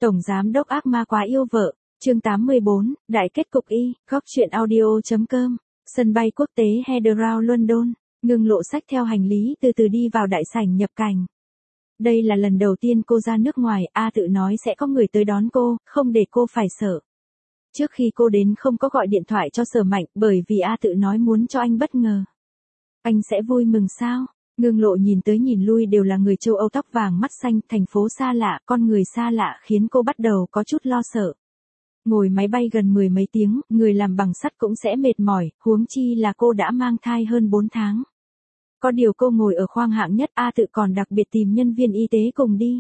Tổng giám đốc ác ma quá yêu vợ, chương 84, đại kết cục y, góc truyện audio.com, sân bay quốc tế Heathrow London, Ngưng Lộ xách theo hành lý từ từ đi vào đại sảnh nhập cảnh. Đây là lần đầu tiên cô ra nước ngoài, A Tự nói sẽ có người tới đón cô, không để cô phải sợ. Trước khi cô đến không có gọi điện thoại cho Sở Mạnh bởi vì A Tự nói muốn cho anh bất ngờ. Anh sẽ vui mừng sao? Ngưng Lộ nhìn tới nhìn lui đều là người châu Âu tóc vàng mắt xanh, thành phố xa lạ, con người xa lạ khiến cô bắt đầu có chút lo sợ. Ngồi máy bay gần 10 mấy tiếng, người làm bằng sắt cũng sẽ mệt mỏi, huống chi là cô đã mang thai hơn 4 tháng. Có điều cô ngồi ở khoang hạng nhất, A Tự còn đặc biệt tìm nhân viên y tế cùng đi.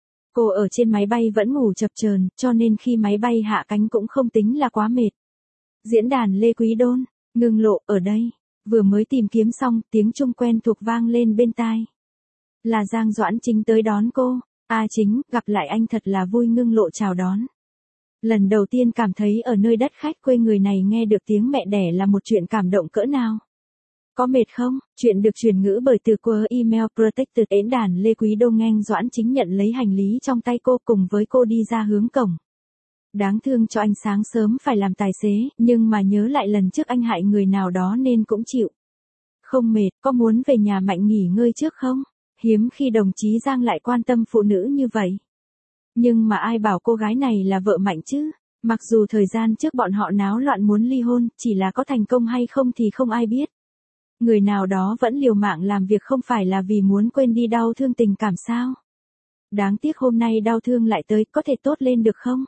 Cô ở trên máy bay vẫn ngủ chập chờn, cho nên khi máy bay hạ cánh cũng không tính là quá mệt. Diễn đàn Lê Quý Đôn, Ngưng Lộ ở đây. Vừa mới tìm kiếm xong, tiếng Trung quen thuộc vang lên bên tai. Là Giang Doãn Chính tới đón cô. Chính, gặp lại anh thật là vui. Ngưng Lộ chào đón. Lần đầu tiên cảm thấy ở nơi đất khách quê người này nghe được tiếng mẹ đẻ là một chuyện cảm động cỡ nào. Có mệt không? Chuyện được truyền ngữ bởi từ qua email Protected. Diễn đàn Lê Quý Đôn. Ngang Doãn Chính nhận lấy hành lý trong tay cô cùng với cô đi ra hướng cổng. Đáng thương cho anh sáng sớm phải làm tài xế, nhưng mà nhớ lại lần trước anh hại người nào đó nên cũng chịu. Không mệt, có muốn về nhà Mạnh nghỉ ngơi trước không? Hiếm khi đồng chí Giang lại quan tâm phụ nữ như vậy. Nhưng mà ai bảo cô gái này là vợ Mạnh chứ? Mặc dù thời gian trước bọn họ náo loạn muốn ly hôn, chỉ là có thành công hay không thì không ai biết. Người nào đó vẫn liều mạng làm việc không phải là vì muốn quên đi đau thương tình cảm sao? Đáng tiếc hôm nay đau thương lại tới, có thể tốt lên được không?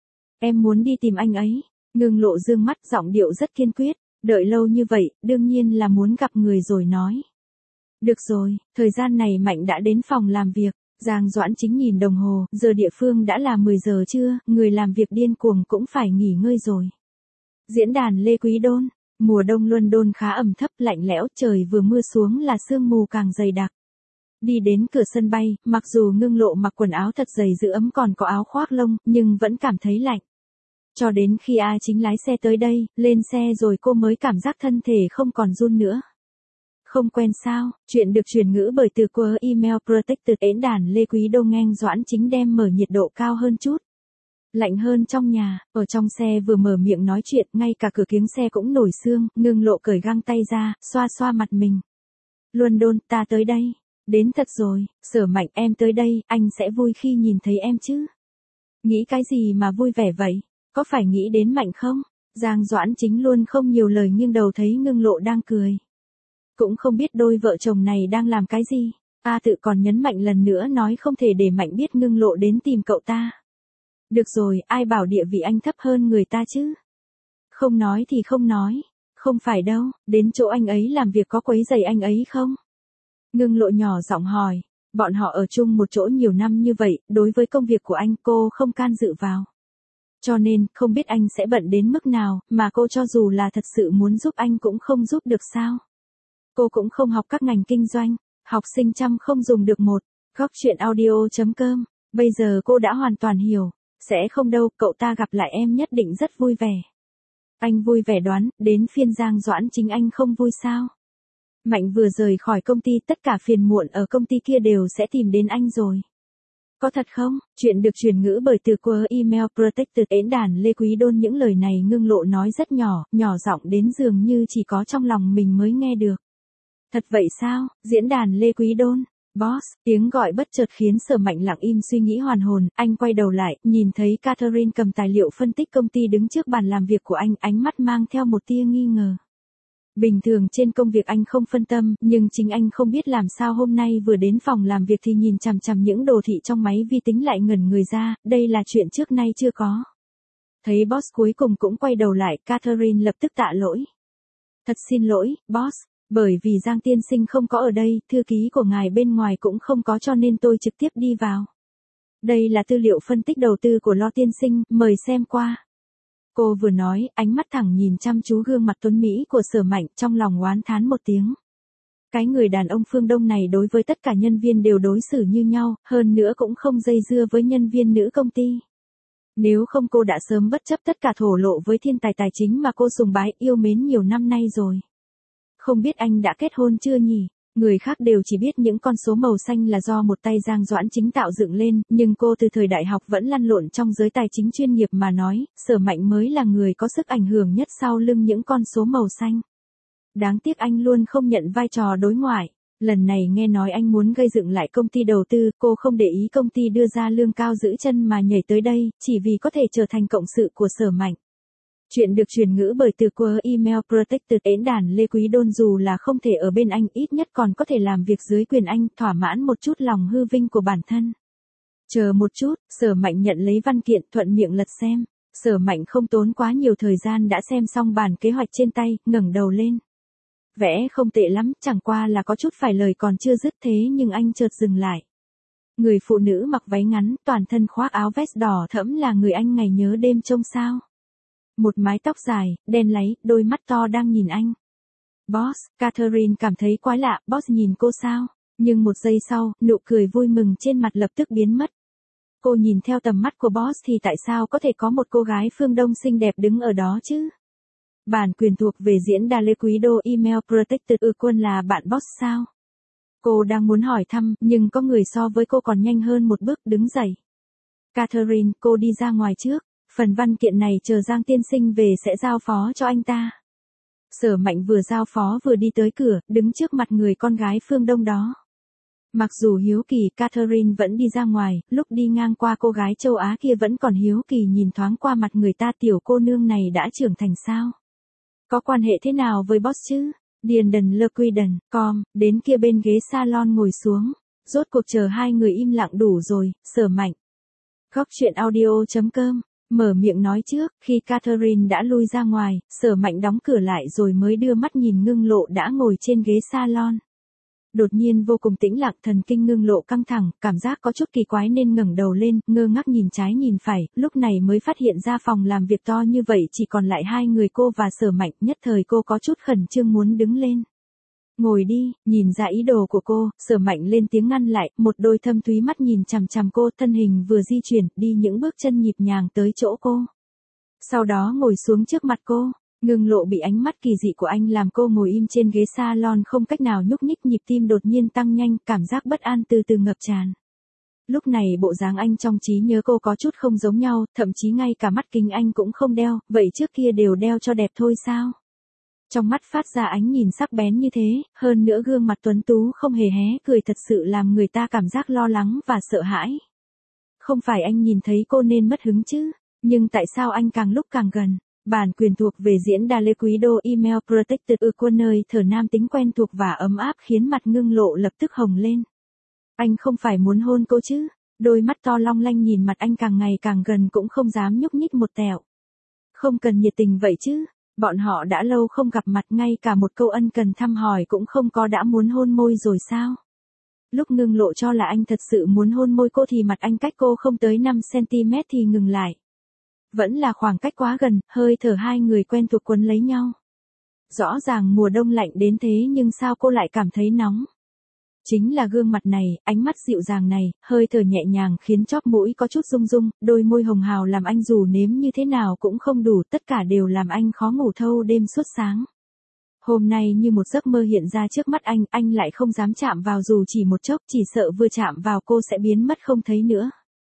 Em muốn đi tìm anh ấy. Ngưng Lộ dương mắt, giọng điệu rất kiên quyết. Đợi lâu như vậy, đương nhiên là muốn gặp người rồi nói. Được rồi, thời gian này Mạnh đã đến phòng làm việc. Giang Doãn Chính nhìn đồng hồ, giờ địa phương đã là 10 giờ trưa, người làm việc điên cuồng cũng phải nghỉ ngơi rồi. Diễn đàn Lê Quý Đôn. Mùa đông London khá ẩm thấp, lạnh lẽo, trời vừa mưa xuống là sương mù càng dày đặc. Đi đến cửa sân bay, mặc dù Ngưng Lộ mặc quần áo thật dày giữ ấm còn có áo khoác lông, nhưng vẫn cảm thấy lạnh. Cho đến khi Chính lái xe tới đây, lên xe rồi cô mới cảm giác thân thể không còn run nữa. Không quen sao? Chuyện được truyền ngữ bởi từ qua email Protected. Diễn đàn Lê Quý Đôn. Ngang Doãn Chính đem mở nhiệt độ cao hơn chút. Lạnh hơn trong nhà, ở trong xe vừa mở miệng nói chuyện, ngay cả cửa kiếng xe cũng nổi sương. Ngưng Lộ cởi găng tay ra, xoa xoa mặt mình. London, ta tới đây. Đến thật rồi, Sở Mạnh em tới đây, anh sẽ vui khi nhìn thấy em chứ. Nghĩ cái gì mà vui vẻ vậy? Có phải nghĩ đến Mạnh không? Giang Doãn Chính luôn không nhiều lời nghiêng đầu thấy Ngưng Lộ đang cười. Cũng không biết đôi vợ chồng này đang làm cái gì. Tự còn nhấn mạnh lần nữa nói không thể để Mạnh biết Ngưng Lộ đến tìm cậu ta. Được rồi, ai bảo địa vị anh thấp hơn người ta chứ? Không nói thì không nói. Không phải đâu, đến chỗ anh ấy làm việc có quấy rầy anh ấy không? Ngưng Lộ nhỏ giọng hỏi. Bọn họ ở chung một chỗ nhiều năm như vậy, đối với công việc của anh cô không can dự vào. Cho nên, không biết anh sẽ bận đến mức nào, mà cô cho dù là thật sự muốn giúp anh cũng không giúp được sao? Cô cũng không học các ngành kinh doanh, học sinh chăm không dùng được một. Góc truyện audio.com, bây giờ cô đã hoàn toàn hiểu. Sẽ không đâu, cậu ta gặp lại em nhất định rất vui vẻ. Anh vui vẻ đoán, đến phiên Giang Doãn Chính anh không vui sao? Mạnh vừa rời khỏi công ty, tất cả phiền muộn ở công ty kia đều sẽ tìm đến anh rồi. Có thật không? Chuyện được truyền ngữ bởi từ qua email Protected. Diễn đàn Lê Quý Đôn. Những lời này Ngưng Lộ nói rất nhỏ, nhỏ giọng đến dường như chỉ có trong lòng mình mới nghe được. Thật vậy sao? Diễn đàn Lê Quý Đôn. Boss, tiếng gọi bất chợt khiến Sở Mạnh lặng im suy nghĩ hoàn hồn, anh quay đầu lại, nhìn thấy Catherine cầm tài liệu phân tích công ty đứng trước bàn làm việc của anh, ánh mắt mang theo một tia nghi ngờ. Bình thường trên công việc anh không phân tâm, nhưng chính anh không biết làm sao hôm nay vừa đến phòng làm việc thì nhìn chằm chằm những đồ thị trong máy vi tính lại ngẩn người ra, đây là chuyện trước nay chưa có. Thấy boss cuối cùng cũng quay đầu lại, Catherine lập tức tạ lỗi. Thật xin lỗi, boss. Bởi vì Giang tiên sinh không có ở đây, thư ký của ngài bên ngoài cũng không có cho nên tôi trực tiếp đi vào. Đây là tư liệu phân tích đầu tư của Lo tiên sinh, mời xem qua. Cô vừa nói, ánh mắt thẳng nhìn chăm chú gương mặt tuấn Mỹ của Sở Mạnh, trong lòng oán thán một tiếng. Cái người đàn ông phương Đông này đối với tất cả nhân viên đều đối xử như nhau, hơn nữa cũng không dây dưa với nhân viên nữ công ty. Nếu không cô đã sớm bất chấp tất cả thổ lộ với thiên tài tài chính mà cô sùng bái yêu mến nhiều năm nay rồi. Không biết anh đã kết hôn chưa nhỉ? Người khác đều chỉ biết những con số màu xanh là do một tay Giang Doãn Chính tạo dựng lên, nhưng cô từ thời đại học vẫn lăn lộn trong giới tài chính chuyên nghiệp mà nói, Sở Mạnh mới là người có sức ảnh hưởng nhất sau lưng những con số màu xanh. Đáng tiếc anh luôn không nhận vai trò đối ngoại. Lần này nghe nói anh muốn gây dựng lại công ty đầu tư, cô không để ý công ty đưa ra lương cao giữ chân mà nhảy tới đây, chỉ vì có thể trở thành cộng sự của Sở Mạnh. Chuyện được truyền ngữ bởi từ Quơ Email Protected演đàn Lê Quý Đôn dù là không thể ở bên anh ít nhất còn có thể làm việc dưới quyền anh, thỏa mãn một chút lòng hư vinh của bản thân. Chờ một chút, Sở Mạnh nhận lấy văn kiện thuận miệng lật xem. Sở Mạnh không tốn quá nhiều thời gian đã xem xong bản kế hoạch trên tay, ngẩng đầu lên. Vẽ không tệ lắm, chẳng qua là có chút phải lời còn chưa dứt thế nhưng anh chợt dừng lại. Người phụ nữ mặc váy ngắn, toàn thân khoác áo vest đỏ thẫm là người anh ngày nhớ đêm trông sao. Một mái tóc dài, đen láy, đôi mắt to đang nhìn anh. Boss, Catherine cảm thấy quái lạ, boss nhìn cô sao? Nhưng một giây sau, nụ cười vui mừng trên mặt lập tức biến mất. Cô nhìn theo tầm mắt của boss thì tại sao có thể có một cô gái phương Đông xinh đẹp đứng ở đó chứ? Bản quyền thuộc về diễn đàn Lê Quý Đô Email Protected Quân là bạn boss sao? Cô đang muốn hỏi thăm, nhưng có người so với cô còn nhanh hơn một bước đứng dậy. Catherine, cô đi ra ngoài trước. Phần văn kiện này chờ Giang tiên sinh về sẽ giao phó cho anh ta. Sở Mạnh vừa giao phó vừa đi tới cửa, đứng trước mặt người con gái phương Đông đó. Mặc dù hiếu kỳ, Catherine vẫn đi ra ngoài, lúc đi ngang qua cô gái châu Á kia vẫn còn hiếu kỳ nhìn thoáng qua mặt người ta, tiểu cô nương này đã trưởng thành sao? Có quan hệ thế nào với boss chứ? Điền Lơ Quy Đần, đến kia bên ghế salon ngồi xuống. Rốt cuộc chờ hai người im lặng đủ rồi, Sở Mạnh. Góc chuyện audio.com mở miệng nói trước, khi Catherine đã lui ra ngoài, Sở Mạnh đóng cửa lại rồi mới đưa mắt nhìn Ngưng Lộ đã ngồi trên ghế salon. Đột nhiên vô cùng tĩnh lặng, thần kinh Ngưng Lộ căng thẳng, cảm giác có chút kỳ quái nên ngẩng đầu lên, ngơ ngác nhìn trái nhìn phải, lúc này mới phát hiện ra phòng làm việc to như vậy chỉ còn lại hai người cô và Sở Mạnh, nhất thời cô có chút khẩn trương muốn đứng lên. Ngồi đi, nhìn ra ý đồ của cô, Sở Mạnh lên tiếng ngăn lại, một đôi thâm thúy mắt nhìn chằm chằm cô, thân hình vừa di chuyển, đi những bước chân nhịp nhàng tới chỗ cô. Sau đó ngồi xuống trước mặt cô, Ngưng Lộ bị ánh mắt kỳ dị của anh làm cô ngồi im trên ghế salon không cách nào nhúc nhích, nhịp tim đột nhiên tăng nhanh, cảm giác bất an từ từ ngập tràn. Lúc này bộ dáng anh trong trí nhớ cô có chút không giống nhau, thậm chí ngay cả mắt kính anh cũng không đeo, vậy trước kia đều đeo cho đẹp thôi sao? Trong mắt phát ra ánh nhìn sắc bén như thế, hơn nữa gương mặt tuấn tú không hề hé cười thật sự làm người ta cảm giác lo lắng và sợ hãi. Không phải anh nhìn thấy cô nên mất hứng chứ, nhưng tại sao anh càng lúc càng gần? Bản quyền thuộc về diễn đàn Lê Quý Đô Email Protected Quân nơi thở nam tính quen thuộc và ấm áp khiến mặt Ngưng Lộ lập tức hồng lên. Anh không phải muốn hôn cô chứ? Đôi mắt to long lanh nhìn mặt anh càng ngày càng gần cũng không dám nhúc nhích một tẹo. Không cần nhiệt tình vậy chứ? Bọn họ đã lâu không gặp mặt, ngay cả một câu ân cần thăm hỏi cũng không có đã muốn hôn môi rồi sao? Lúc Ngưng Lộ cho là anh thật sự muốn hôn môi cô thì mặt anh cách cô không tới 5cm thì ngừng lại. Vẫn là khoảng cách quá gần, hơi thở hai người quen thuộc quấn lấy nhau. Rõ ràng mùa đông lạnh đến thế nhưng sao cô lại cảm thấy nóng? Chính là gương mặt này, ánh mắt dịu dàng này, hơi thở nhẹ nhàng khiến chóp mũi có chút rung rung, đôi môi hồng hào làm anh dù nếm như thế nào cũng không đủ, tất cả đều làm anh khó ngủ thâu đêm suốt sáng. Hôm nay như một giấc mơ hiện ra trước mắt anh lại không dám chạm vào dù chỉ một chốc, chỉ sợ vừa chạm vào cô sẽ biến mất không thấy nữa.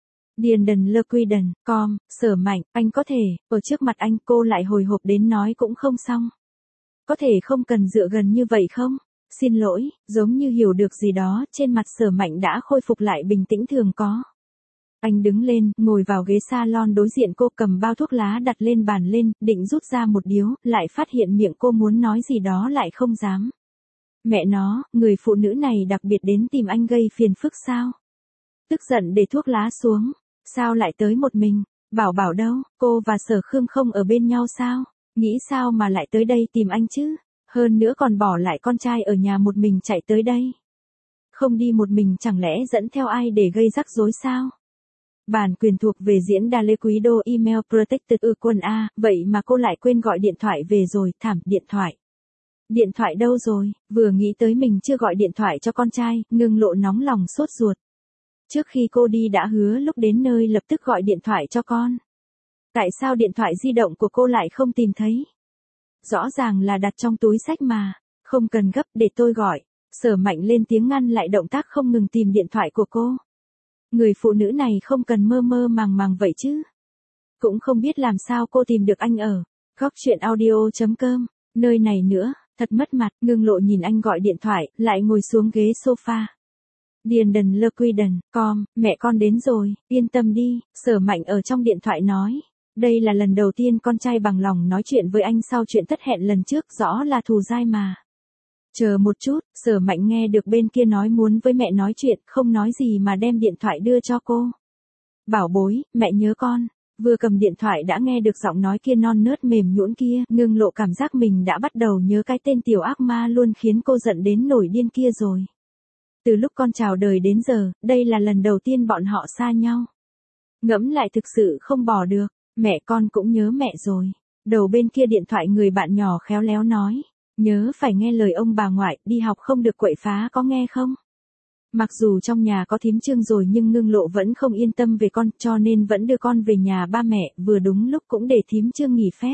Điền Lơ Quy Đần, Sở Mạnh, anh có thể, ở trước mặt anh cô lại hồi hộp đến nói cũng không xong. Có thể không cần dựa gần như vậy không? Xin lỗi, giống như hiểu được gì đó, trên mặt Sở Mạnh đã khôi phục lại bình tĩnh thường có. Anh đứng lên, ngồi vào ghế salon đối diện cô, cầm bao thuốc lá đặt lên bàn lên, định rút ra một điếu, lại phát hiện miệng cô muốn nói gì đó lại không dám. Mẹ nó, người phụ nữ này đặc biệt đến tìm anh gây phiền phức sao? Tức giận để thuốc lá xuống, sao lại tới một mình? Bảo Bảo đâu, cô và Sở Khương không ở bên nhau sao? Nghĩ sao mà lại tới đây tìm anh chứ? Hơn nữa còn bỏ lại con trai ở nhà một mình chạy tới đây. Không đi một mình chẳng lẽ dẫn theo ai để gây rắc rối sao? Bản quyền thuộc về diễn đàn Lê Quý Đô Email Protected Quân A, vậy mà cô lại quên gọi điện thoại về rồi, thảm, điện thoại. Điện thoại đâu rồi? Vừa nghĩ tới mình chưa gọi điện thoại cho con trai, Ngưng Lộ nóng lòng sốt ruột. Trước khi cô đi đã hứa lúc đến nơi lập tức gọi điện thoại cho con. Tại sao điện thoại di động của cô lại không tìm thấy? Rõ ràng là đặt trong túi xách mà, không cần gấp để tôi gọi. Sở Mạnh lên tiếng ngăn lại động tác không ngừng tìm điện thoại của cô. Người phụ nữ này không cần mơ mơ màng màng vậy chứ. Cũng không biết làm sao cô tìm được anh ở. Góc chuyện audio.com, nơi này nữa, thật mất mặt. Ngưng Lộ nhìn anh gọi điện thoại, lại ngồi xuống ghế sofa. Điền đần lơ quy đần, mẹ con đến rồi, yên tâm đi, Sở Mạnh ở trong điện thoại nói. Đây là lần đầu tiên con trai bằng lòng nói chuyện với anh sau chuyện thất hẹn lần trước, rõ là thù dai mà. Chờ một chút, Sở Mạnh nghe được bên kia nói muốn với mẹ nói chuyện, không nói gì mà đem điện thoại đưa cho cô. Bảo bối, mẹ nhớ con. Vừa cầm điện thoại đã nghe được giọng nói kia non nớt mềm nhũn kia, Ngưng Lộ cảm giác mình đã bắt đầu nhớ cái tên tiểu ác ma luôn khiến cô giận đến nổi điên kia rồi. Từ lúc con chào đời đến giờ, đây là lần đầu tiên bọn họ xa nhau. Ngẫm lại thực sự không bỏ được, mẹ con cũng nhớ mẹ rồi. Đầu bên kia điện thoại người bạn nhỏ khéo léo nói, nhớ phải nghe lời ông bà ngoại, đi học không được quậy phá có nghe không? Mặc dù trong nhà có thím Trương rồi nhưng Ngưng Lộ vẫn không yên tâm về con, cho nên vẫn đưa con về nhà ba mẹ, vừa đúng lúc cũng để thím Trương nghỉ phép.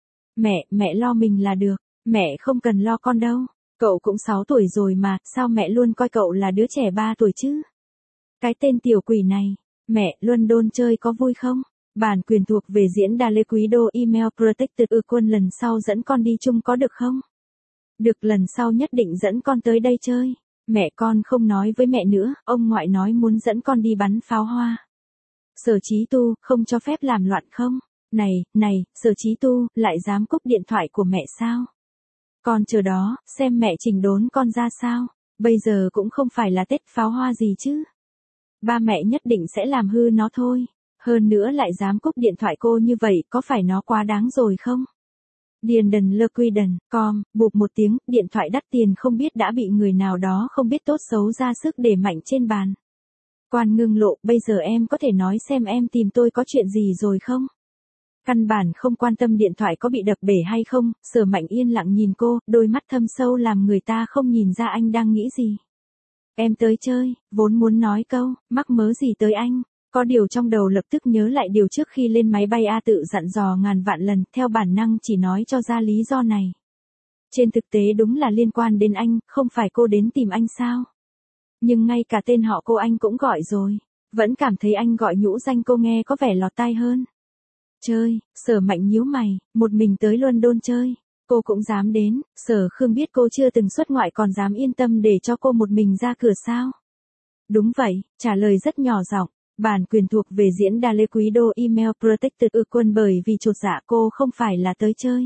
Mẹ lo mình là được, mẹ không cần lo con đâu, cậu cũng 6 tuổi rồi mà, sao mẹ luôn coi cậu là đứa trẻ 3 tuổi chứ? Cái tên tiểu quỷ này, mẹ, London chơi có vui không? Bản quyền thuộc về diễn đàn Lê Quý Đô email protected quân lần sau dẫn con đi chung có được không? Được, lần sau nhất định dẫn con tới đây chơi. Mẹ con không nói với mẹ nữa, ông ngoại nói muốn dẫn con đi bắn pháo hoa. Sở Chí Tu, không cho phép làm loạn không? Này, Sở Chí Tu, lại dám cúp điện thoại của mẹ sao? Con chờ đó, xem mẹ chỉnh đốn con ra sao? Bây giờ cũng không phải là Tết pháo hoa gì chứ. Ba mẹ nhất định sẽ làm hư nó thôi. Hơn nữa lại dám cúp điện thoại cô như vậy, có phải nó quá đáng rồi không? Điền đần lơ quy đần, bụp một tiếng, điện thoại đắt tiền không biết đã bị người nào đó không biết tốt xấu ra sức để mạnh trên bàn. Quan Ngưng Lộ, bây giờ em có thể nói xem em tìm tôi có chuyện gì rồi không? Căn bản không quan tâm điện thoại có bị đập bể hay không, Sở Mạnh yên lặng nhìn cô, đôi mắt thâm sâu làm người ta không nhìn ra anh đang nghĩ gì. Em tới chơi, vốn muốn nói câu, mắc mớ gì tới anh. Có điều trong đầu lập tức nhớ lại điều trước khi lên máy bay A tự dặn dò ngàn vạn lần, theo bản năng chỉ nói cho ra lý do này. Trên thực tế đúng là liên quan đến anh, không phải cô đến tìm anh sao? Nhưng ngay cả tên họ cô anh cũng gọi rồi, vẫn cảm thấy anh gọi nhũ danh cô nghe có vẻ lọt tai hơn. Chơi, Sở Mạnh nhíu mày, một mình tới London chơi, cô cũng dám đến, Sở Khương biết cô chưa từng xuất ngoại còn dám yên tâm để cho cô một mình ra cửa sao? Đúng vậy, trả lời rất nhỏ giọng. Bản quyền thuộc về diễn đàn Lê Quý Đô email protected quân bởi vì chột dạ cô không phải là tới chơi.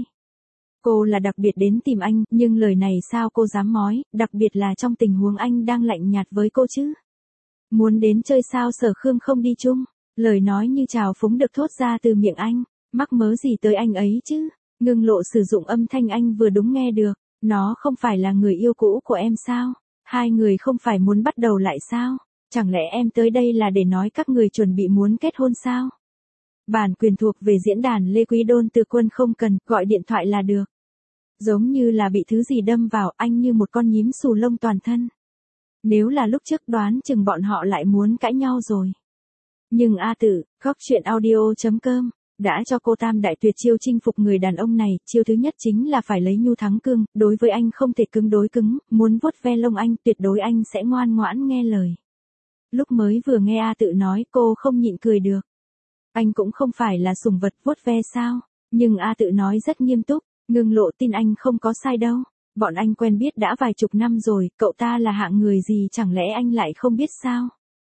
Cô là đặc biệt đến tìm anh, nhưng lời này sao cô dám nói, đặc biệt là trong tình huống anh đang lạnh nhạt với cô chứ. Muốn đến chơi sao Sở Khương không đi chung, lời nói như trào phúng được thốt ra từ miệng anh, mắc mớ gì tới anh ấy chứ. Ngưng Lộ sử dụng âm thanh anh vừa đúng nghe được, nó không phải là người yêu cũ của em sao, hai người không phải muốn bắt đầu lại sao? Chẳng lẽ em tới đây là để nói các người chuẩn bị muốn kết hôn sao? Bản quyền thuộc về diễn đàn Lê Quý Đôn từ quân không cần, gọi điện thoại là được. Giống như là bị thứ gì đâm vào, anh như một con nhím xù lông toàn thân. Nếu là lúc trước đoán chừng bọn họ lại muốn cãi nhau rồi. Nhưng A Tử, góc chuyện audio.com, đã cho cô tam đại tuyệt chiêu chinh phục người đàn ông này. Chiêu thứ nhất chính là phải lấy nhu thắng cương, đối với anh không thể cứng đối cứng, muốn vuốt ve lông anh tuyệt đối anh sẽ ngoan ngoãn nghe lời. Lúc mới vừa nghe A Tự nói cô không nhịn cười được. Anh cũng không phải là sủng vật vuốt ve sao, nhưng A Tự nói rất nghiêm túc, Ngưng Lộ tin anh không có sai đâu. Bọn anh quen biết đã vài chục năm rồi, cậu ta là hạng người gì chẳng lẽ anh lại không biết sao?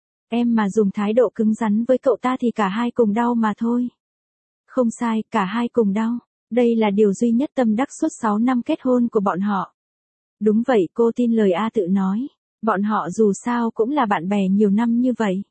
Em mà dùng thái độ cứng rắn với cậu ta thì cả hai cùng đau mà thôi. Không sai, cả hai cùng đau. Đây là điều duy nhất tâm đắc suốt 6 năm kết hôn của bọn họ. Đúng vậy, cô tin lời A Tự nói. Bọn họ dù sao cũng là bạn bè nhiều năm như vậy.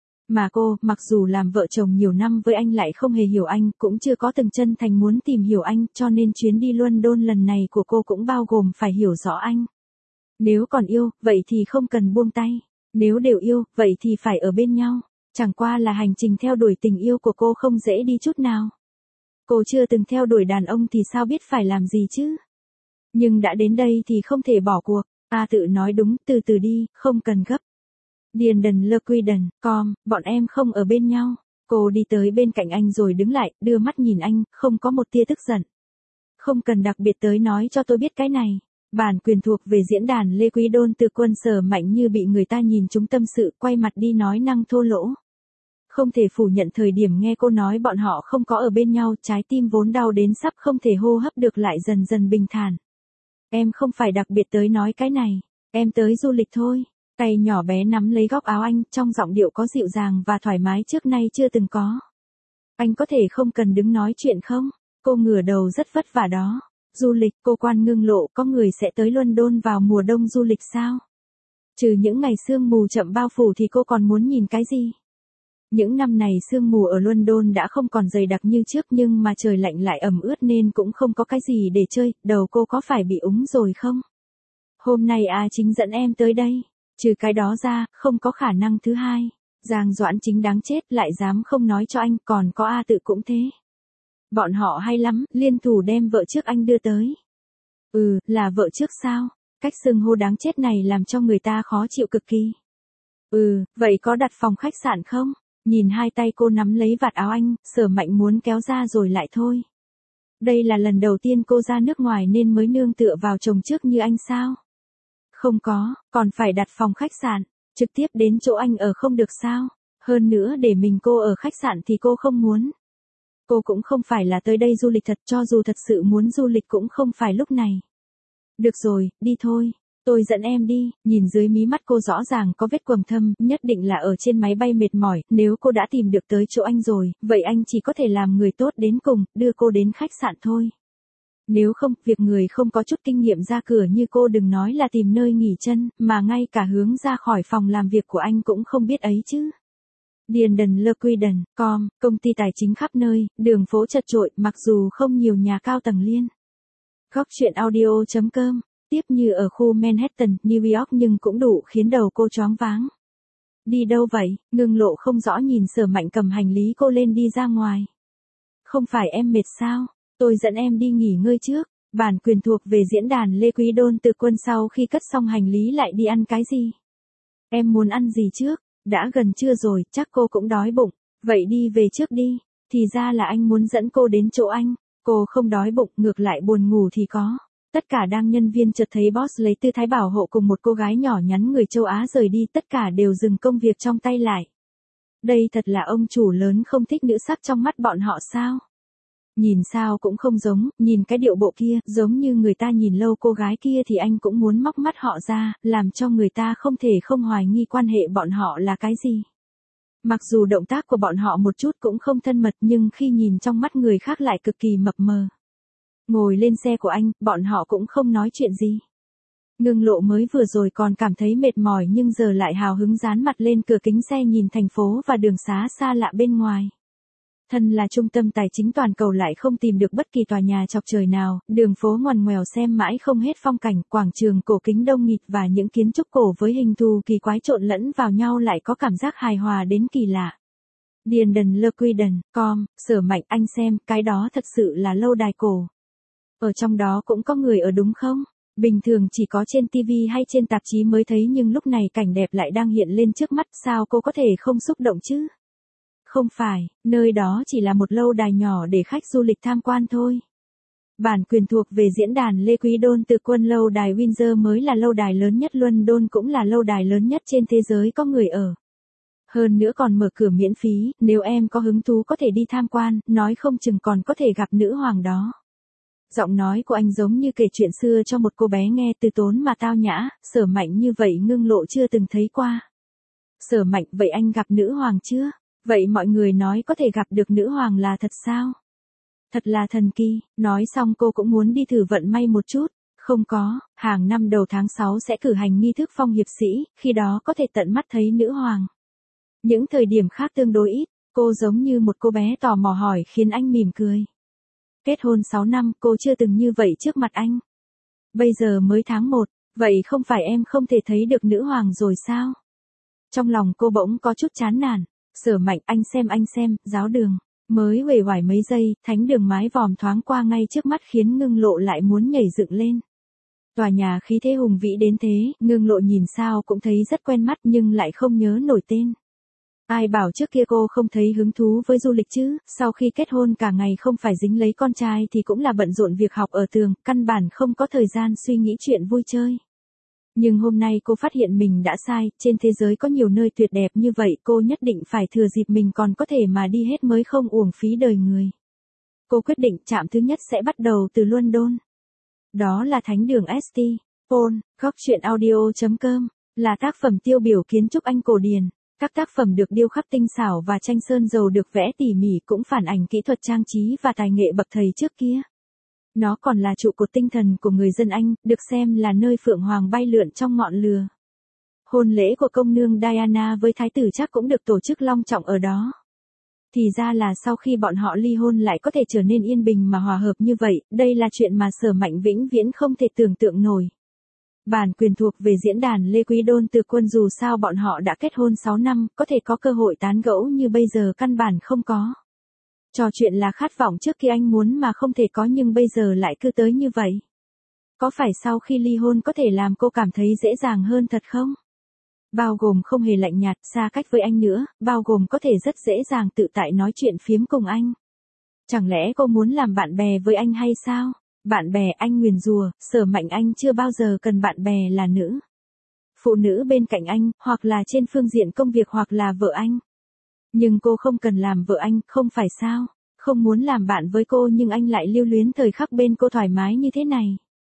Mà cô, mặc dù làm vợ chồng nhiều năm với anh lại không hề hiểu anh, cũng chưa có từng chân thành muốn tìm hiểu anh, cho nên chuyến đi London lần này của cô cũng bao gồm phải hiểu rõ anh. Nếu còn yêu, vậy thì không cần buông tay. Nếu đều yêu, vậy thì phải ở bên nhau. Chẳng qua là hành trình theo đuổi tình yêu của cô không dễ đi chút nào. Cô chưa từng theo đuổi đàn ông thì sao biết phải làm gì chứ? Nhưng đã đến đây thì không thể bỏ cuộc. A Tự nói đúng, từ từ đi, không cần gấp. Điền đần lơ quy đần, bọn em không ở bên nhau. Cô đi tới bên cạnh anh rồi đứng lại, đưa mắt nhìn anh, không có một tia tức giận. Không cần đặc biệt tới nói cho tôi biết cái này. Bản quyền thuộc về diễn đàn Lê Quý Đôn từ Quân. Sở Mạnh như bị người ta nhìn trúng tâm sự, quay mặt đi nói năng thô lỗ. Không thể phủ nhận thời điểm nghe cô nói bọn họ không có ở bên nhau, trái tim vốn đau đến sắp không thể hô hấp được lại dần dần bình thản. Em không phải đặc biệt tới nói cái này, em tới du lịch thôi. Tay nhỏ bé nắm lấy góc áo anh, trong giọng điệu có dịu dàng và thoải mái trước nay chưa từng có. Anh có thể không cần đứng nói chuyện không? Cô ngửa đầu rất vất vả đó. Du lịch, cô Quan ngưng lộ, có người sẽ tới London vào mùa đông du lịch sao? Trừ những ngày sương mù chậm bao phủ thì cô còn muốn nhìn cái gì? Những năm này sương mù ở London đã không còn dày đặc như trước nhưng mà trời lạnh lại ẩm ướt nên cũng không có cái gì để chơi, đầu cô có phải bị úng rồi không? Hôm nay A Chính dẫn em tới đây, trừ cái đó ra, không có khả năng thứ hai. Giang Doãn Chính đáng chết lại dám không nói cho anh, còn có A Tự cũng thế. Bọn họ hay lắm, liên thủ đem vợ trước anh đưa tới. Là vợ trước sao? Cách xưng hô đáng chết này làm cho người ta khó chịu cực kỳ. Vậy có đặt phòng khách sạn không? Nhìn hai tay cô nắm lấy vạt áo anh, Sở Mạnh muốn kéo ra rồi lại thôi. Đây là lần đầu tiên cô ra nước ngoài nên mới nương tựa vào chồng trước như anh sao? Không có, còn phải đặt phòng khách sạn, trực tiếp đến chỗ anh ở không được sao? Hơn nữa để mình cô ở khách sạn thì cô không muốn. Cô cũng không phải là tới đây du lịch thật, cho dù thật sự muốn du lịch cũng không phải lúc này. Được rồi, đi thôi. Tôi dẫn em đi. Nhìn dưới mí mắt cô rõ ràng có vết quầng thâm, nhất định là ở trên máy bay mệt mỏi, nếu cô đã tìm được tới chỗ anh rồi, vậy anh chỉ có thể làm người tốt đến cùng, đưa cô đến khách sạn thôi. Nếu không, việc người không có chút kinh nghiệm ra cửa như cô đừng nói là tìm nơi nghỉ chân, mà ngay cả hướng ra khỏi phòng làm việc của anh cũng không biết ấy chứ. Linden.com, công ty tài chính khắp nơi, đường phố chật chội, mặc dù không nhiều nhà cao tầng liên. Góc chuyện audio.com, tiếp như ở khu Manhattan, New York nhưng cũng đủ khiến đầu cô choáng váng. Đi đâu vậy? Ngưng lộ không rõ nhìn Sở Mạnh cầm hành lý cô lên đi ra ngoài. Không phải em mệt sao? Tôi dẫn em đi nghỉ ngơi trước. Bản quyền thuộc về diễn đàn Lê Quý Đôn từ Quân. Sau khi cất xong hành lý lại đi ăn cái gì? Em muốn ăn gì trước? Đã gần trưa rồi, chắc cô cũng đói bụng. Vậy đi về trước đi. Thì ra là anh muốn dẫn cô đến chỗ anh. Cô không đói bụng, ngược lại buồn ngủ thì có. Tất cả đang nhân viên chợt thấy boss lấy tư thái bảo hộ cùng một cô gái nhỏ nhắn người châu Á rời đi, tất cả đều dừng công việc trong tay lại. Đây thật là ông chủ lớn không thích nữ sắc trong mắt bọn họ sao? Nhìn sao cũng không giống, nhìn cái điệu bộ kia, giống như người ta nhìn lâu cô gái kia thì anh cũng muốn móc mắt họ ra, làm cho người ta không thể không hoài nghi quan hệ bọn họ là cái gì. Mặc dù động tác của bọn họ một chút cũng không thân mật nhưng khi nhìn trong mắt người khác lại cực kỳ mập mờ. Ngồi lên xe của anh, bọn họ cũng không nói chuyện gì. Ngưng lộ mới vừa rồi còn cảm thấy mệt mỏi nhưng giờ lại hào hứng dán mặt lên cửa kính xe nhìn thành phố và đường xá xa lạ bên ngoài. Thân là trung tâm tài chính toàn cầu lại không tìm được bất kỳ tòa nhà chọc trời nào, đường phố ngoằn ngoèo xem mãi không hết phong cảnh, quảng trường cổ kính đông nghịt và những kiến trúc cổ với hình thù kỳ quái trộn lẫn vào nhau lại có cảm giác hài hòa đến kỳ lạ. Linden.com, Sở Mạnh, anh xem, cái đó thật sự là lâu đài cổ. Ở trong đó cũng có người ở đúng không? Bình thường chỉ có trên TV hay trên tạp chí mới thấy nhưng lúc này cảnh đẹp lại đang hiện lên trước mắt, sao cô có thể không xúc động chứ? Không phải, nơi đó chỉ là một lâu đài nhỏ để khách du lịch tham quan thôi. Bản quyền thuộc về diễn đàn Lê Quý Đôn từ Quân. Lâu đài Windsor mới là lâu đài lớn nhất London, cũng là lâu đài lớn nhất trên thế giới có người ở. Hơn nữa còn mở cửa miễn phí, nếu em có hứng thú có thể đi tham quan, nói không chừng còn có thể gặp nữ hoàng đó. Giọng nói của anh giống như kể chuyện xưa cho một cô bé nghe, từ tốn mà tao nhã. Sở Mạnh như vậy Ngưng lộ chưa từng thấy qua. Sở Mạnh, vậy anh gặp nữ hoàng chưa? Vậy mọi người nói có thể gặp được nữ hoàng là thật sao? Thật là thần kỳ. Nói xong cô cũng muốn đi thử vận may một chút. Không có, hàng năm đầu tháng 6 sẽ cử hành nghi thức phong hiệp sĩ, khi đó có thể tận mắt thấy nữ hoàng. Những thời điểm khác tương đối ít, cô giống như một cô bé tò mò hỏi khiến anh mỉm cười. Kết hôn 6 năm, cô chưa từng như vậy trước mặt anh. Bây giờ mới tháng 1, vậy không phải em không thể thấy được nữ hoàng rồi sao? Trong lòng cô bỗng có chút chán nản. Sở Mạnh, anh xem, giáo đường. Mới uể oải mấy giây, thánh đường mái vòm thoáng qua ngay trước mắt khiến Ngưng lộ lại muốn nhảy dựng lên. Tòa nhà khí thế hùng vĩ đến thế, Ngưng lộ nhìn sao cũng thấy rất quen mắt nhưng lại không nhớ nổi tên. Ai bảo trước kia cô không thấy hứng thú với du lịch chứ, sau khi kết hôn cả ngày không phải dính lấy con trai thì cũng là bận rộn việc học ở trường, căn bản không có thời gian suy nghĩ chuyện vui chơi. Nhưng hôm nay cô phát hiện mình đã sai, trên thế giới có nhiều nơi tuyệt đẹp như vậy, cô nhất định phải thừa dịp mình còn có thể mà đi hết mới không uổng phí đời người. Cô quyết định trạm thứ nhất sẽ bắt đầu từ London. Đó là thánh đường St. Paul. Góc truyện audio.com là tác phẩm tiêu biểu kiến trúc Anh cổ điển. Các tác phẩm được điêu khắc tinh xảo và tranh sơn dầu được vẽ tỉ mỉ cũng phản ảnh kỹ thuật trang trí và tài nghệ bậc thầy trước kia. Nó còn là trụ cột tinh thần của người dân Anh, được xem là nơi phượng hoàng bay lượn trong ngọn lửa. Hôn lễ của công nương Diana với thái tử chắc cũng được tổ chức long trọng ở đó. Thì ra là sau khi bọn họ ly hôn lại có thể trở nên yên bình mà hòa hợp như vậy, đây là chuyện mà Sở Mạnh vĩnh viễn không thể tưởng tượng nổi. Bản quyền thuộc về diễn đàn Lê Quý Đôn từ Quân, dù sao bọn họ đã kết hôn 6 năm, có thể có cơ hội tán gẫu như bây giờ căn bản không có. Trò chuyện là khát vọng trước khi anh muốn mà không thể có nhưng bây giờ lại cứ tới như vậy. Có phải sau khi ly hôn có thể làm cô cảm thấy dễ dàng hơn thật không? Bao gồm không hề lạnh nhạt, xa cách với anh nữa, bao gồm có thể rất dễ dàng tự tại nói chuyện phiếm cùng anh. Chẳng lẽ cô muốn làm bạn bè với anh hay sao? Bạn bè, anh nguyền rủa, Sở Mạnh anh chưa bao giờ cần bạn bè là nữ. Phụ nữ bên cạnh anh, hoặc là trên phương diện công việc hoặc là vợ anh. Nhưng cô không cần làm vợ anh, không phải sao? Không muốn làm bạn với cô nhưng anh lại lưu luyến thời khắc bên cô thoải mái như thế này.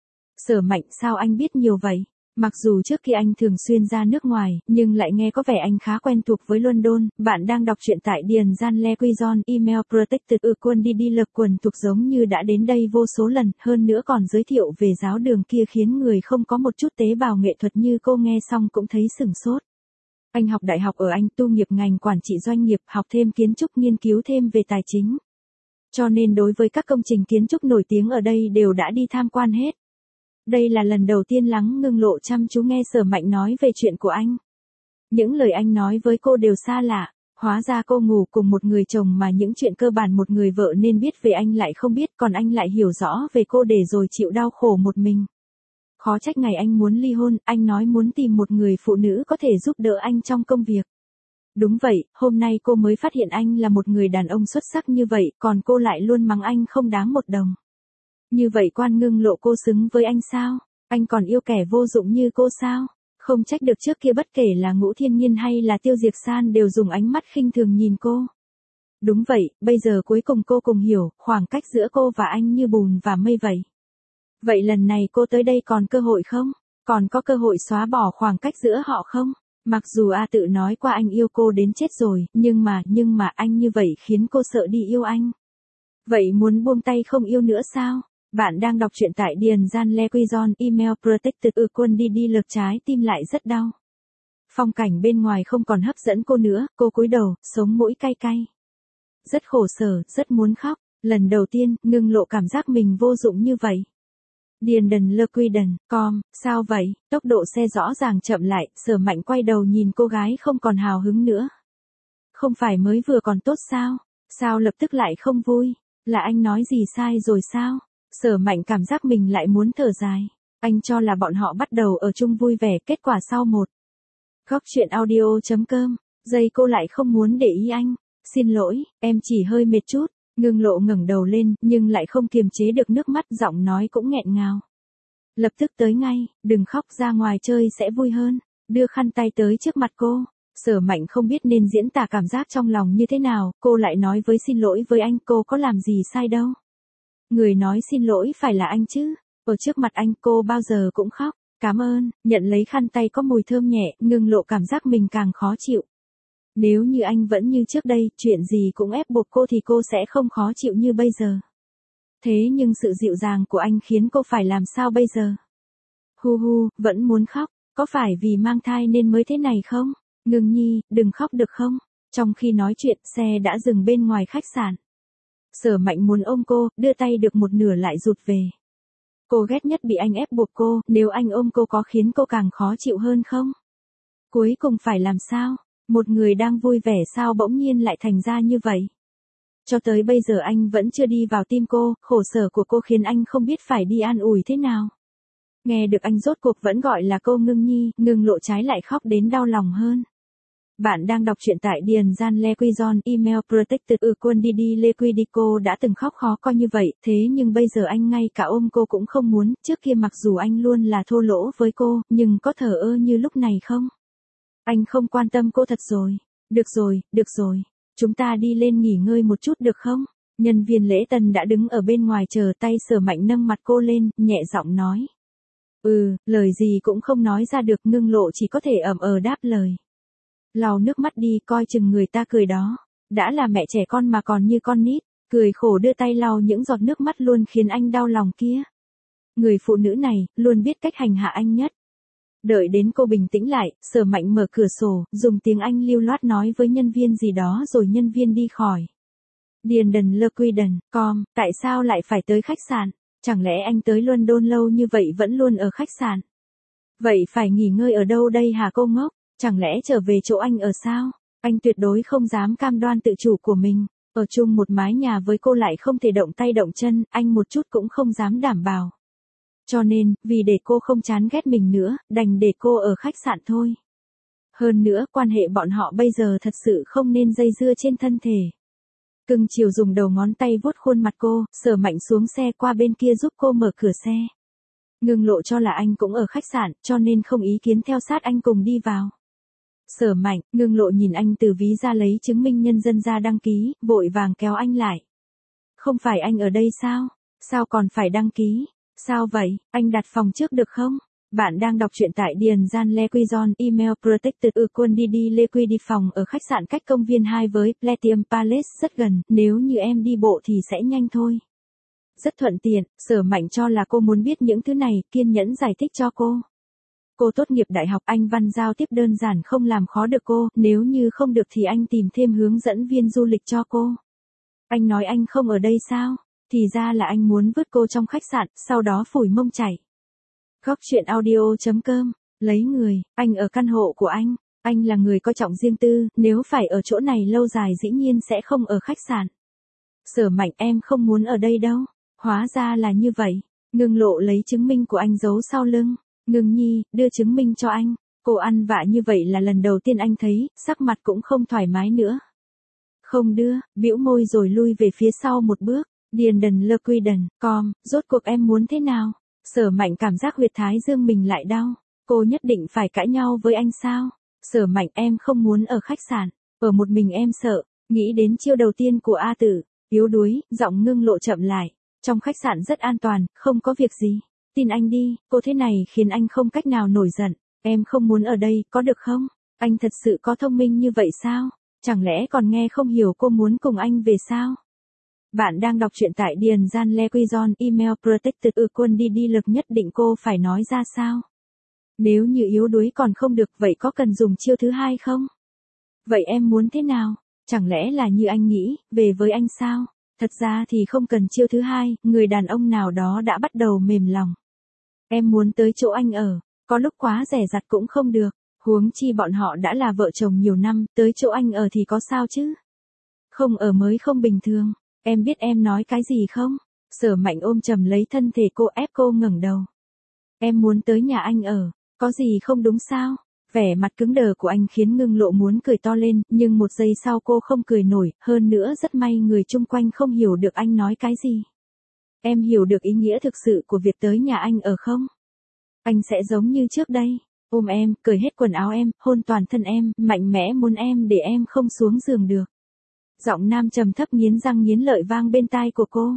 Sở Mạnh, sao anh biết nhiều vậy? Mặc dù trước khi anh thường xuyên ra nước ngoài, nhưng lại nghe có vẻ anh khá quen thuộc với London. Bạn đang đọc truyện tại Điền Gian Le Quy Giòn, email protected quân đi lược quần thuộc giống như đã đến đây vô số lần, hơn nữa còn giới thiệu về giáo đường kia khiến người không có một chút tế bào nghệ thuật như cô nghe xong cũng thấy sửng sốt. Anh học đại học ở Anh, tu nghiệp ngành quản trị doanh nghiệp, học thêm kiến trúc, nghiên cứu thêm về tài chính. Cho nên đối với các công trình kiến trúc nổi tiếng ở đây đều đã đi tham quan hết. Đây là lần đầu tiên Lắng Ngưng Lộ chăm chú nghe Sở Mạnh nói về chuyện của anh. Những lời anh nói với cô đều xa lạ, hóa ra cô ngủ cùng một người chồng mà những chuyện cơ bản một người vợ nên biết về anh lại không biết, còn anh lại hiểu rõ về cô để rồi chịu đau khổ một mình. Khó trách ngày anh muốn ly hôn, anh nói muốn tìm một người phụ nữ có thể giúp đỡ anh trong công việc. Đúng vậy, hôm nay cô mới phát hiện anh là một người đàn ông xuất sắc như vậy, còn cô lại luôn mắng anh không đáng một đồng. Như vậy Quan Ngưng Lộ cô xứng với anh sao? Anh còn yêu kẻ vô dụng như cô sao? Không trách được trước kia bất kể là Ngũ Thiên Nhiên hay là Tiêu Diệp San đều dùng ánh mắt khinh thường nhìn cô. Đúng vậy, bây giờ cuối cùng cô cùng hiểu, khoảng cách giữa cô và anh như bùn và mây vậy. Vậy lần này cô tới đây còn cơ hội không? Còn có cơ hội xóa bỏ khoảng cách giữa họ không? Mặc dù A tự nói qua anh yêu cô đến chết rồi, nhưng mà anh như vậy khiến cô sợ đi yêu anh. Vậy muốn buông tay không yêu nữa sao? Bạn đang đọc truyện tại Điền Gian Le Quy Giòn, email protected quân đi lược trái tim lại rất đau. Phong cảnh bên ngoài không còn hấp dẫn cô nữa, cô cúi đầu, sống mũi cay cay. Rất khổ sở, rất muốn khóc, lần đầu tiên, Ngưng Lộ cảm giác mình vô dụng như vậy. Điền Đần Lơ Quy Đần, sao vậy? Tốc độ xe rõ ràng chậm lại, Sở Mạnh quay đầu nhìn cô gái không còn hào hứng nữa. Không phải mới vừa còn tốt sao? Sao lập tức lại không vui? Là anh nói gì sai rồi sao? Sở Mạnh cảm giác mình lại muốn thở dài. Anh cho là bọn họ bắt đầu ở chung vui vẻ, kết quả sau một. Góc truyện audio.com, giây cô lại không muốn để ý anh. Xin lỗi, em chỉ hơi mệt chút. Ngưng Lộ ngẩng đầu lên, nhưng lại không kiềm chế được nước mắt, giọng nói cũng nghẹn ngào. Lập tức tới ngay, đừng khóc, ra ngoài chơi sẽ vui hơn. Đưa khăn tay tới trước mặt cô. Sở Mạnh không biết nên diễn tả cảm giác trong lòng như thế nào, cô lại nói với xin lỗi với anh, cô có làm gì sai đâu. Người nói xin lỗi phải là anh chứ. Ở trước mặt anh cô bao giờ cũng khóc. Cảm ơn, nhận lấy khăn tay có mùi thơm nhẹ, Ngưng Lộ cảm giác mình càng khó chịu. Nếu như anh vẫn như trước đây, chuyện gì cũng ép buộc cô thì cô sẽ không khó chịu như bây giờ. Thế nhưng sự dịu dàng của anh khiến cô phải làm sao bây giờ? Vẫn muốn khóc, có phải vì mang thai nên mới thế này không? Ngưng Nhi, đừng khóc được không? Trong khi nói chuyện, xe đã dừng bên ngoài khách sạn. Sở Mạnh muốn ôm cô, đưa tay được một nửa lại rụt về. Cô ghét nhất bị anh ép buộc cô, nếu anh ôm cô có khiến cô càng khó chịu hơn không? Cuối cùng phải làm sao? Một người đang vui vẻ sao bỗng nhiên lại thành ra như vậy? Cho tới bây giờ anh vẫn chưa đi vào tim cô, khổ sở của cô khiến anh không biết phải đi an ủi thế nào. Nghe được anh rốt cuộc vẫn gọi là cô Ngưng Nhi, Ngưng Lộ trái lại khóc đến đau lòng hơn. Bạn đang đọc truyện tại Điền Gian Lequizon, email protected quân Didi Lequidico đã từng khóc khó coi như vậy, thế nhưng bây giờ anh ngay cả ôm cô cũng không muốn, trước kia mặc dù anh luôn là thô lỗ với cô, nhưng có thờ ơ như lúc này không? Anh không quan tâm cô thật rồi. Được rồi, chúng ta đi lên nghỉ ngơi một chút được không? Nhân viên lễ tân đã đứng ở bên ngoài chờ, tay Sở Mạnh nâng mặt cô lên, nhẹ giọng nói. Lời gì cũng không nói ra được, Ngưng Lộ chỉ có thể đáp lời. Lau nước mắt đi, coi chừng người ta cười đó. Đã là mẹ trẻ con mà còn như con nít, cười khổ đưa tay lau những giọt nước mắt luôn khiến anh đau lòng kia. Người phụ nữ này, luôn biết cách hành hạ anh nhất. Đợi đến cô bình tĩnh lại, Sở Mạnh mở cửa sổ, dùng tiếng Anh lưu loát nói với nhân viên gì đó rồi nhân viên đi khỏi. Điền Đần Lequiden.com, tại sao lại phải tới khách sạn? Chẳng lẽ anh tới London lâu như vậy vẫn luôn ở khách sạn? Vậy phải nghỉ ngơi ở đâu đây hả cô ngốc? Chẳng lẽ trở về chỗ anh ở sao? Anh tuyệt đối không dám cam đoan tự chủ của mình. Ở chung một mái nhà với cô lại không thể động tay động chân, anh một chút cũng không dám đảm bảo. Cho nên, vì để cô không chán ghét mình nữa, đành để cô ở khách sạn thôi. Hơn nữa, quan hệ bọn họ bây giờ thật sự không nên dây dưa trên thân thể. Cưng chiều dùng đầu ngón tay vuốt khuôn mặt cô, Sở Mạnh xuống xe qua bên kia giúp cô mở cửa xe. Ngưng Lộ cho là anh cũng ở khách sạn, cho nên không ý kiến theo sát anh cùng đi vào. Sở Mạnh, Ngưng Lộ nhìn anh từ ví ra lấy chứng minh nhân dân ra đăng ký, vội vàng kéo anh lại. Không phải anh ở đây sao? Sao còn phải đăng ký? Sao vậy, anh đặt phòng trước được không? Bạn đang đọc truyện tại Điền Gian Lequizon, email protected quân Didi Lequidi, phòng ở khách sạn cách công viên 2 với Platinum Palace rất gần, nếu như em đi bộ thì sẽ nhanh thôi. Rất thuận tiện, Sở Mạnh cho là cô muốn biết những thứ này, kiên nhẫn giải thích cho cô. Cô tốt nghiệp đại học, Anh văn giao tiếp đơn giản không làm khó được cô, nếu như không được thì anh tìm thêm hướng dẫn viên du lịch cho cô. Anh nói anh không ở đây sao? Thì ra là anh muốn vứt cô trong khách sạn, sau đó phủi mông chảy. Góc truyện audio.com, lấy người, anh ở căn hộ của anh là người coi trọng riêng tư, nếu phải ở chỗ này lâu dài dĩ nhiên sẽ không ở khách sạn. Sở Mạnh, em không muốn ở đây đâu, hóa ra là như vậy. Ngưng Lộ lấy chứng minh của anh giấu sau lưng. Ngưng Nhi, đưa chứng minh cho anh. Cô ăn vạ như vậy là lần đầu tiên anh thấy, sắc mặt cũng không thoải mái nữa. Không đưa, bĩu môi rồi lui về phía sau một bước. Điền Đần Lequiden.com, rốt cuộc em muốn thế nào? Sở Mạnh cảm giác huyệt thái dương mình lại đau. Cô nhất định phải cãi nhau với anh sao? Sở Mạnh, em không muốn ở khách sạn, ở một mình em sợ. Nghĩ đến chiêu đầu tiên của A Tử, yếu đuối, giọng Ngưng Lộ chậm lại. Trong khách sạn rất an toàn, không có việc gì. Tin anh đi, cô thế này khiến anh không cách nào nổi giận. Em không muốn ở đây, có được không? Anh thật sự có thông minh như vậy sao? Chẳng lẽ còn nghe không hiểu cô muốn cùng anh về sao? Bạn đang đọc truyện tại Điền Gian Lequizon, email protected quân Didi, lực nhất định cô phải nói ra sao? Nếu như yếu đuối còn không được, vậy có cần dùng chiêu thứ hai không? Vậy em muốn thế nào? Chẳng lẽ là như anh nghĩ, về với anh sao? Thật ra thì không cần chiêu thứ hai, người đàn ông nào đó đã bắt đầu mềm lòng. Em muốn tới chỗ anh ở, có lúc quá rẻ rặt cũng không được, huống chi bọn họ đã là vợ chồng nhiều năm, tới chỗ anh ở thì có sao chứ? Không ở mới không bình thường, em biết em nói cái gì không? Sở Mạnh ôm chầm lấy thân thể cô, ép cô ngẩng đầu. Em muốn tới nhà anh ở, có gì không đúng sao? Vẻ mặt cứng đờ của anh khiến Ngưng Lộ muốn cười to lên, nhưng một giây sau cô không cười nổi, hơn nữa rất may người chung quanh không hiểu được anh nói cái gì. Em hiểu được ý nghĩa thực sự của việc tới nhà anh ở không? Anh sẽ giống như trước đây, ôm em, cởi hết quần áo em, hôn toàn thân em, mạnh mẽ muốn em để em không xuống giường được. Giọng nam trầm thấp nghiến răng nghiến lợi vang bên tai của cô.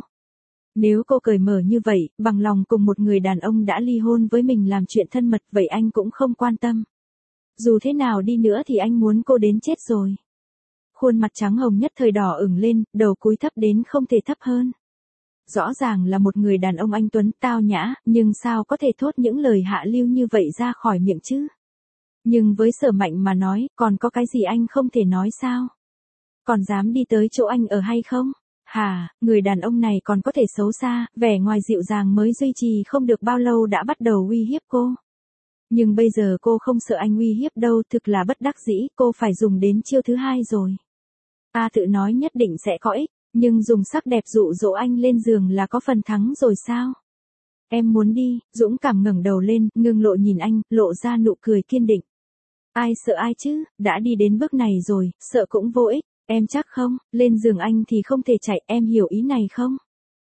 Nếu cô cởi mở như vậy, bằng lòng cùng một người đàn ông đã ly hôn với mình làm chuyện thân mật, vậy anh cũng không quan tâm. Dù thế nào đi nữa thì anh muốn cô đến chết rồi. Khuôn mặt trắng hồng nhất thời đỏ ửng lên, đầu cúi thấp đến không thể thấp hơn. Rõ ràng là một người đàn ông anh tuấn tao nhã, nhưng sao có thể thốt những lời hạ lưu như vậy ra khỏi miệng chứ? Nhưng với Sở Mạnh mà nói, còn có cái gì anh không thể nói sao? Còn dám đi tới chỗ anh ở hay không? Hà, người đàn ông này còn có thể xấu xa, vẻ ngoài dịu dàng mới duy trì không được bao lâu đã bắt đầu uy hiếp cô. Nhưng bây giờ cô không sợ anh uy hiếp đâu, thực là bất đắc dĩ, cô phải dùng đến chiêu thứ hai rồi. Ta tự nói nhất định sẽ có ích, nhưng dùng sắc đẹp dụ dỗ anh lên giường là có phần thắng rồi sao? Em muốn đi, dũng cảm ngẩng đầu lên, Ngưng Lộ nhìn anh, lộ ra nụ cười kiên định. Ai sợ ai chứ, đã đi đến bước này rồi, sợ cũng vô ích, em chắc không, lên giường anh thì không thể chạy, em hiểu ý này không?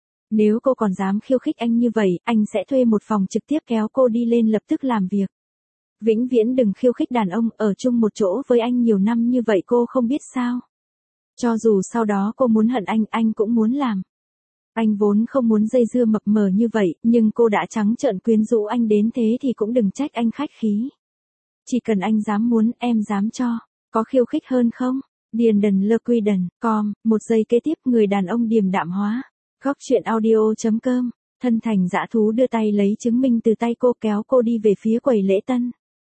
Nếu cô còn dám khiêu khích anh như vậy, anh sẽ thuê một phòng trực tiếp kéo cô đi lên lập tức làm việc. Vĩnh viễn đừng khiêu khích đàn ông, ở chung một chỗ với anh nhiều năm như vậy cô không biết sao. Cho dù sau đó cô muốn hận anh cũng muốn làm. Anh vốn không muốn dây dưa mập mờ như vậy, nhưng cô đã trắng trợn quyến rũ anh đến thế thì cũng đừng trách anh khách khí. Chỉ cần anh dám muốn, em dám cho. Có khiêu khích hơn không? Điền Đần Lơ Quy Đần, com, một giây kế tiếp người đàn ông điềm đạm hóa. Góc chuyện audio.com, thân thành dã thú đưa tay lấy chứng minh từ tay cô kéo cô đi về phía quầy lễ tân.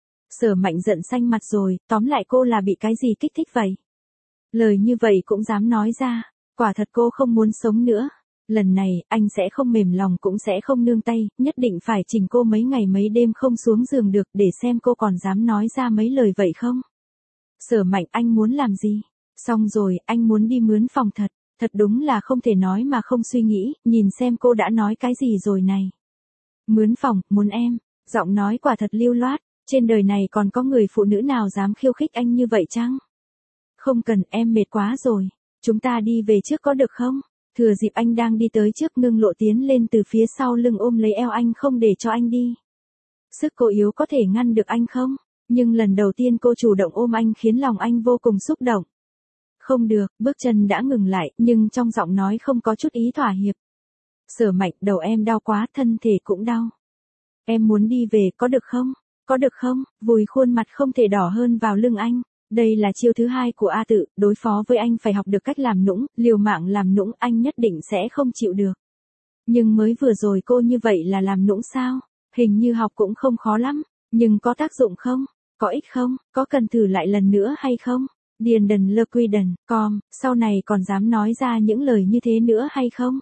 Sở Mạnh giận xanh mặt rồi, tóm lại cô là bị cái gì kích thích vậy? Lời như vậy cũng dám nói ra, quả thật cô không muốn sống nữa. Lần này, anh sẽ không mềm lòng cũng sẽ không nương tay, nhất định phải chỉnh cô mấy ngày mấy đêm không xuống giường được để xem cô còn dám nói ra mấy lời vậy không. Sở Mạnh, anh muốn làm gì? Xong rồi, anh muốn đi mướn phòng thật. Thật đúng là không thể nói mà không suy nghĩ, nhìn xem cô đã nói cái gì rồi này. Mướn phòng, muốn em. Giọng nói quả thật lưu loát, trên đời này còn có người phụ nữ nào dám khiêu khích anh như vậy chăng? Không cần, em mệt quá rồi. Chúng ta đi về trước có được không? Thừa dịp anh đang đi tới trước, Ngưng Lộ tiến lên từ phía sau lưng ôm lấy eo anh không để cho anh đi. Sức cô yếu có thể ngăn được anh không? Nhưng lần đầu tiên cô chủ động ôm anh khiến lòng anh vô cùng xúc động. Không được, bước chân đã ngừng lại, nhưng trong giọng nói không có chút ý thỏa hiệp. Sở Mạnh, đầu em đau quá, thân thể cũng đau. Em muốn đi về, có được không? Có được không? Vùi khuôn mặt không thể đỏ hơn vào lưng anh. Đây là chiêu thứ hai của A Tự, đối phó với anh phải học được cách làm nũng, liều mạng làm nũng anh nhất định sẽ không chịu được. Nhưng mới vừa rồi cô như vậy là làm nũng sao? Hình như học cũng không khó lắm, nhưng có tác dụng không? Có ích không? Có cần thử lại lần nữa hay không? Điền Đần Lơ Quy Đần, com, sau này còn dám nói ra những lời như thế nữa hay không?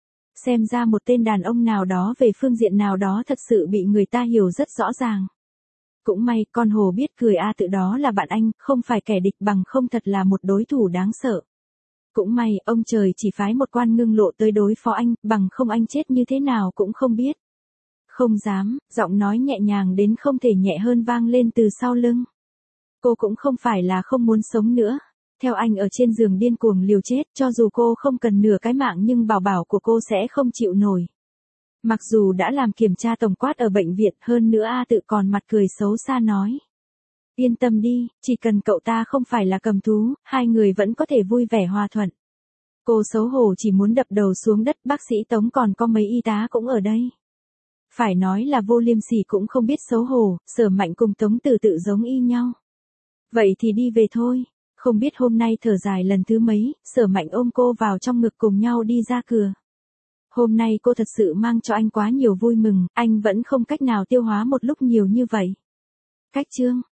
Xem ra một tên đàn ông nào đó về phương diện nào đó thật sự bị người ta hiểu rất rõ ràng. Cũng may, con hồ biết cười A Tự đó là bạn anh, không phải kẻ địch, bằng không thật là một đối thủ đáng sợ. Cũng may, ông trời chỉ phái một quan Ngưng Lộ tới đối phó anh, bằng không anh chết như thế nào cũng không biết. Không dám, giọng nói nhẹ nhàng đến không thể nhẹ hơn vang lên từ sau lưng. Cô cũng không phải là không muốn sống nữa. Theo anh ở trên giường điên cuồng liều chết, cho dù cô không cần nửa cái mạng nhưng bảo bảo của cô sẽ không chịu nổi. Mặc dù đã làm kiểm tra tổng quát ở bệnh viện, hơn nữa A Tự còn mặt cười xấu xa nói. Yên tâm đi, chỉ cần cậu ta không phải là cầm thú, hai người vẫn có thể vui vẻ hòa thuận. Cô xấu hổ chỉ muốn đập đầu xuống đất, bác sĩ Tống còn có mấy y tá cũng ở đây. Phải nói là vô liêm sỉ cũng không biết xấu hổ, Sở Mạnh cùng Tống Tử tự giống y nhau. Vậy thì đi về thôi. Không biết hôm nay thở dài lần thứ mấy, Sở Mạnh ôm cô vào trong ngực cùng nhau đi ra cửa. Hôm nay cô thật sự mang cho anh quá nhiều vui mừng, anh vẫn không cách nào tiêu hóa một lúc nhiều như vậy. Cách chương